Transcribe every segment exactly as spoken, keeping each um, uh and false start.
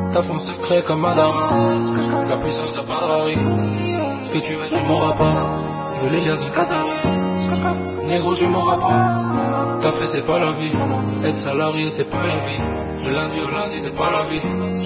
Ta fond secret comme Madara. La puissance de Badrari. Ce que tu veux tu m'auras pas. Je veux les liaisons Qatari. Négro tu m'auras pas. T'as fait c'est pas la vie. Être salarié c'est pas la vie. De lundi au lundi c'est pas la vie.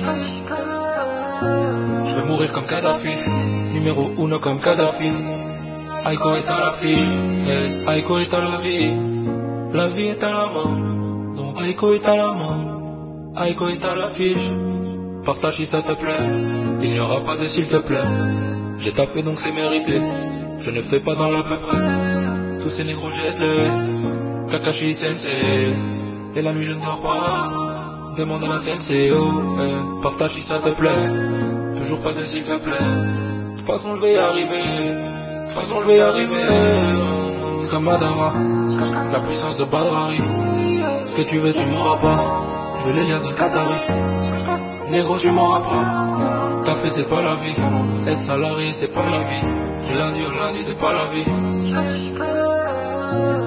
Je vais mourir comme Kadhafi. Numéro uno comme Kadhafi. Aiko est à la fiche. Hey, Aiko est à la vie. La vie est à la main. Donc Aiko est à la main. Aiko est à l'affiche. Partage si ça te plaît. Il n'y aura pas de s'il te plaît. J'ai tapé donc c'est mérité. Je ne fais pas dans l'à peu près. Tous ces négros jettent-les. Kakashi sensei. Et la nuit je ne dors pas. Demande à la sensei. Oh, hey. Partage si ça te plaît. Toujours pas de s'il te plaît. De toute façon je vais y arriver. De toute façon je vais y arriver. Comme Madara. La puissance de Badrari. Ce que tu veux tu m'auras pas. Je veux les liaisons Qatari. Négro tu m'auras pas. T'as fait c'est pas la vie. Être salarié c'est pas la vie. Du lundi au lundi c'est pas la vie.